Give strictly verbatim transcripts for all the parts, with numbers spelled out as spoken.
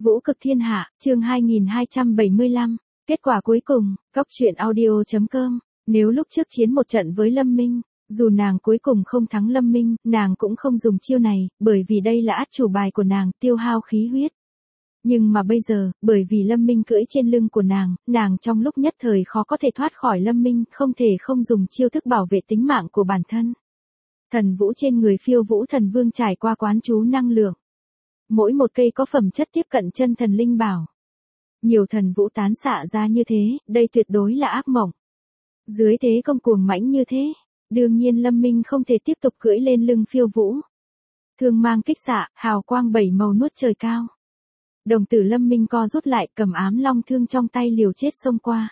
Vũ cực thiên hạ, chương hai nghìn hai trăm bảy mươi lăm, kết quả cuối cùng, cóc truyện audio chấm com, nếu lúc trước chiến một trận với Lâm Minh, dù nàng cuối cùng không thắng Lâm Minh, nàng cũng không dùng chiêu này, bởi vì đây là át chủ bài của nàng, tiêu hao khí huyết. Nhưng mà bây giờ, bởi vì Lâm Minh cưỡi trên lưng của nàng, nàng trong lúc nhất thời khó có thể thoát khỏi Lâm Minh, không thể không dùng chiêu thức bảo vệ tính mạng của bản thân. Thần vũ trên người Phiêu Vũ Thần Vương trải qua quán chú năng lượng. Mỗi một cây có phẩm chất tiếp cận chân thần linh bảo. Nhiều thần vũ tán xạ ra như thế, đây tuyệt đối là ác mộng. Dưới thế công cuồng mãnh như thế, đương nhiên Lâm Minh không thể tiếp tục cưỡi lên lưng Phiêu Vũ. Thương mang kích xạ, hào quang bảy màu nuốt trời cao. Đồng tử Lâm Minh co rút lại, cầm ám long thương trong tay liều chết xông qua.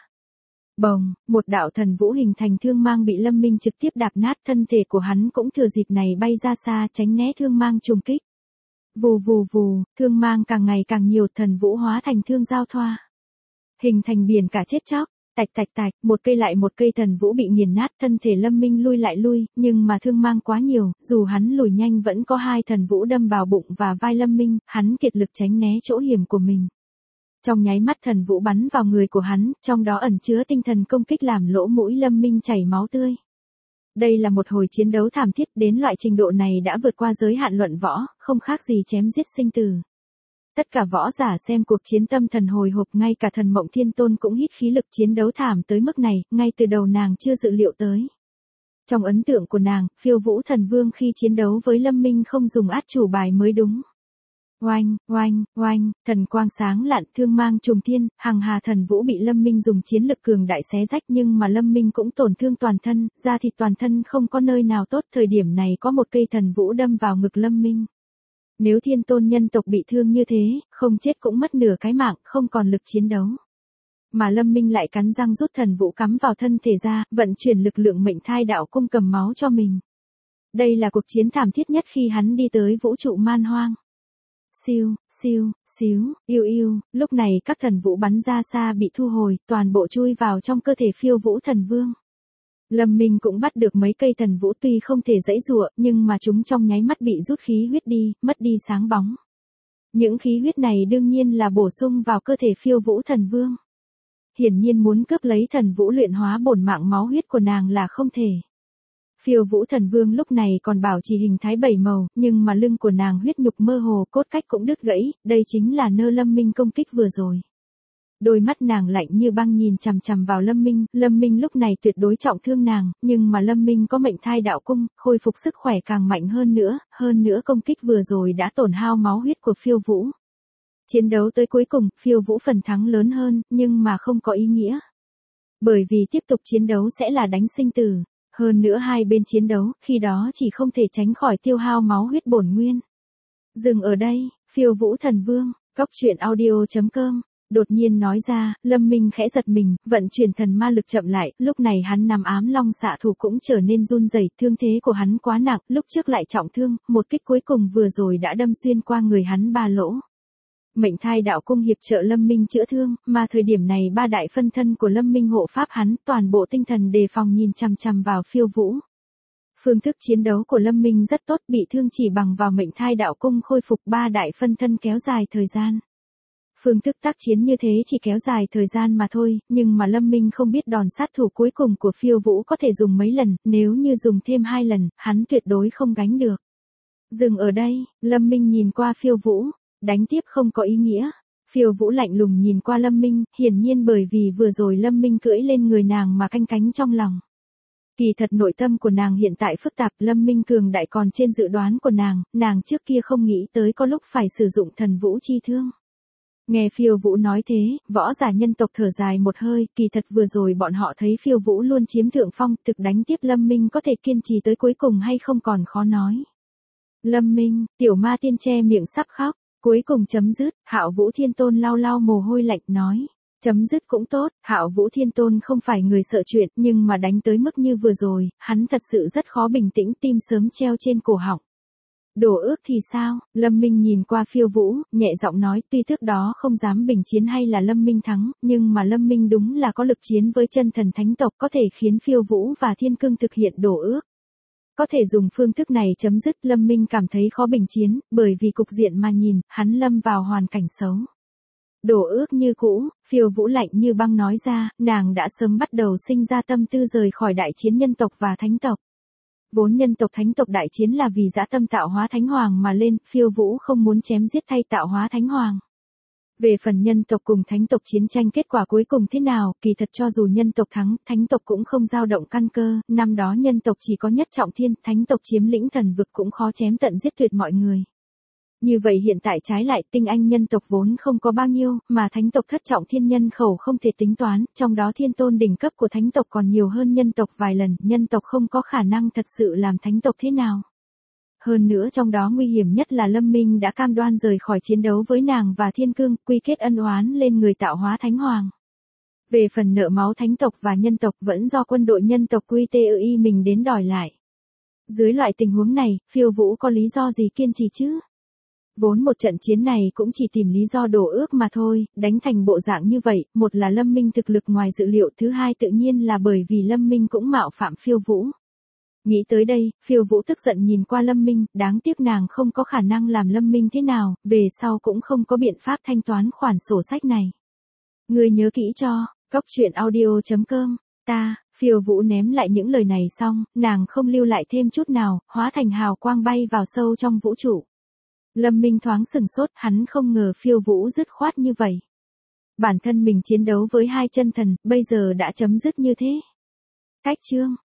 Bồng, một đạo thần vũ hình thành thương mang bị Lâm Minh trực tiếp đạp nát, thân thể của hắn cũng thừa dịp này bay ra xa tránh né thương mang trùng kích. Vù vù vù, thương mang càng ngày càng nhiều, thần vũ hóa thành thương giao thoa. Hình thành biển cả chết chóc, tạch tạch tạch, một cây lại một cây thần vũ bị nghiền nát, thân thể Lâm Minh lui lại lui, nhưng mà thương mang quá nhiều, dù hắn lùi nhanh vẫn có hai thần vũ đâm vào bụng và vai Lâm Minh, hắn kiệt lực tránh né chỗ hiểm của mình. Trong nháy mắt thần vũ bắn vào người của hắn, trong đó ẩn chứa tinh thần công kích làm lỗ mũi Lâm Minh chảy máu tươi. Đây là một hồi chiến đấu thảm thiết, đến loại trình độ này đã vượt qua giới hạn luận võ, không khác gì chém giết sinh tử. Tất cả võ giả xem cuộc chiến tâm thần hồi hộp, ngay cả thần Mộng Thiên Tôn cũng hít khí lực, chiến đấu thảm tới mức này, ngay từ đầu nàng chưa dự liệu tới. Trong ấn tượng của nàng, Phiêu Vũ Thần Vương khi chiến đấu với Lâm Minh không dùng át chủ bài mới đúng. Oanh, oanh, oanh, thần quang sáng lạn, thương mang trùng thiên, hằng hà thần vũ bị Lâm Minh dùng chiến lực cường đại xé rách, nhưng mà Lâm Minh cũng tổn thương toàn thân, da thịt toàn thân không có nơi nào tốt. Thời điểm này có một cây thần vũ đâm vào ngực Lâm Minh. Nếu Thiên Tôn nhân tộc bị thương như thế, không chết cũng mất nửa cái mạng, không còn lực chiến đấu. Mà Lâm Minh lại cắn răng rút thần vũ cắm vào thân thể ra, vận chuyển lực lượng mệnh thai đạo cung cầm máu cho mình. Đây là cuộc chiến thảm thiết nhất khi hắn đi tới vũ trụ man hoang. Siêu, siêu, xíu, yêu yêu, lúc này các thần vũ bắn ra xa bị thu hồi, toàn bộ chui vào trong cơ thể Phiêu Vũ Thần Vương. Lâm Minh cũng bắt được mấy cây thần vũ, tuy không thể giãy giụa, nhưng mà chúng trong nháy mắt bị rút khí huyết đi, mất đi sáng bóng. Những khí huyết này đương nhiên là bổ sung vào cơ thể Phiêu Vũ Thần Vương. Hiển nhiên muốn cướp lấy thần vũ luyện hóa bổn mạng máu huyết của nàng là không thể. Phiêu Vũ Thần Vương lúc này còn bảo trì hình thái bảy màu, nhưng mà lưng của nàng huyết nhục mơ hồ, cốt cách cũng đứt gãy, đây chính là nơi Lâm Minh công kích vừa rồi. Đôi mắt nàng lạnh như băng nhìn chằm chằm vào Lâm Minh, Lâm Minh lúc này tuyệt đối trọng thương nàng, nhưng mà Lâm Minh có mệnh thai đạo cung, khôi phục sức khỏe càng mạnh hơn nữa, hơn nữa công kích vừa rồi đã tổn hao máu huyết của Phiêu Vũ. Chiến đấu tới cuối cùng, Phiêu Vũ phần thắng lớn hơn, nhưng mà không có ý nghĩa. Bởi vì tiếp tục chiến đấu sẽ là đánh sinh tử. Hơn nữa hai bên chiến đấu, khi đó chỉ không thể tránh khỏi tiêu hao máu huyết bổn nguyên. Dừng ở đây, Phiêu Vũ Thần Vương, cóc truyện audio chấm com, đột nhiên nói ra, Lâm Minh khẽ giật mình, vận chuyển thần ma lực chậm lại, lúc này hắn nằm ám long xạ thủ cũng trở nên run rẩy, thương thế của hắn quá nặng, lúc trước lại trọng thương, một kích cuối cùng vừa rồi đã đâm xuyên qua người hắn ba lỗ. Mệnh thai đạo cung hiệp trợ Lâm Minh chữa thương, mà thời điểm này ba đại phân thân của Lâm Minh hộ pháp hắn, toàn bộ tinh thần đề phòng nhìn chằm chằm vào Phiêu Vũ. Phương thức chiến đấu của Lâm Minh rất tốt, bị thương chỉ bằng vào mệnh thai đạo cung khôi phục, ba đại phân thân kéo dài thời gian. Phương thức tác chiến như thế chỉ kéo dài thời gian mà thôi, nhưng mà Lâm Minh không biết đòn sát thủ cuối cùng của Phiêu Vũ có thể dùng mấy lần, nếu như dùng thêm hai lần, hắn tuyệt đối không gánh được. Dừng ở đây, Lâm Minh nhìn qua Phiêu Vũ. Đánh tiếp không có ý nghĩa. Phiêu Vũ lạnh lùng nhìn qua Lâm Minh, hiển nhiên bởi vì vừa rồi Lâm Minh cưỡi lên người nàng mà canh cánh trong lòng. Kỳ thật nội tâm của nàng hiện tại phức tạp, Lâm Minh cường đại còn trên dự đoán của nàng, nàng trước kia không nghĩ tới có lúc phải sử dụng thần vũ chi thương. Nghe Phiêu Vũ nói thế, võ giả nhân tộc thở dài một hơi, kỳ thật vừa rồi bọn họ thấy Phiêu Vũ luôn chiếm thượng phong, thực đánh tiếp Lâm Minh có thể kiên trì tới cuối cùng hay không còn khó nói. Lâm Minh, tiểu ma tiên che miệng sắp khóc. Cuối cùng chấm dứt, Hạo Vũ Thiên Tôn lau lau mồ hôi lạnh nói. Chấm dứt cũng tốt, Hạo Vũ Thiên Tôn không phải người sợ chuyện, nhưng mà đánh tới mức như vừa rồi, hắn thật sự rất khó bình tĩnh, tim sớm treo trên cổ họng. Đổ ước thì sao? Lâm Minh nhìn qua Phiêu Vũ, nhẹ giọng nói, tuy trước đó không dám bình chiến hay là Lâm Minh thắng, nhưng mà Lâm Minh đúng là có lực chiến với chân thần thánh tộc, có thể khiến Phiêu Vũ và Thiên Cương thực hiện đổ ước. Có thể dùng phương thức này chấm dứt, Lâm Minh cảm thấy khó bình chiến, bởi vì cục diện mà nhìn, hắn lâm vào hoàn cảnh xấu. Đổ ước như cũ, Phiêu Vũ lạnh như băng nói ra, nàng đã sớm bắt đầu sinh ra tâm tư rời khỏi đại chiến nhân tộc và thánh tộc. Vốn nhân tộc thánh tộc đại chiến là vì dã tâm tạo hóa thánh hoàng mà lên, Phiêu Vũ không muốn chém giết thay tạo hóa thánh hoàng. Về phần nhân tộc cùng thánh tộc chiến tranh kết quả cuối cùng thế nào, kỳ thật cho dù nhân tộc thắng, thánh tộc cũng không dao động căn cơ, năm đó nhân tộc chỉ có nhất trọng thiên, thánh tộc chiếm lĩnh thần vực cũng khó chém tận giết tuyệt mọi người. Như vậy hiện tại trái lại tinh anh nhân tộc vốn không có bao nhiêu, mà thánh tộc thất trọng thiên nhân khẩu không thể tính toán, trong đó thiên tôn đỉnh cấp của thánh tộc còn nhiều hơn nhân tộc vài lần, nhân tộc không có khả năng thật sự làm thánh tộc thế nào. Hơn nữa trong đó nguy hiểm nhất là Lâm Minh đã cam đoan rời khỏi chiến đấu với nàng và Thiên Cương, quy kết ân oán lên người tạo hóa thánh hoàng. Về phần nợ máu thánh tộc và nhân tộc vẫn do quân đội nhân tộc quy tê y mình đến đòi lại. Dưới loại tình huống này, Phiêu Vũ có lý do gì kiên trì chứ? Vốn một trận chiến này cũng chỉ tìm lý do đổ ước mà thôi, đánh thành bộ dạng như vậy, một là Lâm Minh thực lực ngoài dự liệu, thứ hai tự nhiên là bởi vì Lâm Minh cũng mạo phạm Phiêu Vũ. Nghĩ tới đây, Phiêu Vũ tức giận nhìn qua Lâm Minh, đáng tiếc nàng không có khả năng làm Lâm Minh thế nào, về sau cũng không có biện pháp thanh toán khoản sổ sách này. Ngươi nhớ kỹ cho, cốc truyện audio chấm com, ta, Phiêu Vũ ném lại những lời này xong, nàng không lưu lại thêm chút nào, hóa thành hào quang bay vào sâu trong vũ trụ. Lâm Minh thoáng sừng sốt, hắn không ngờ Phiêu Vũ dứt khoát như vậy. Bản thân mình chiến đấu với hai chân thần, bây giờ đã chấm dứt như thế. Cách chương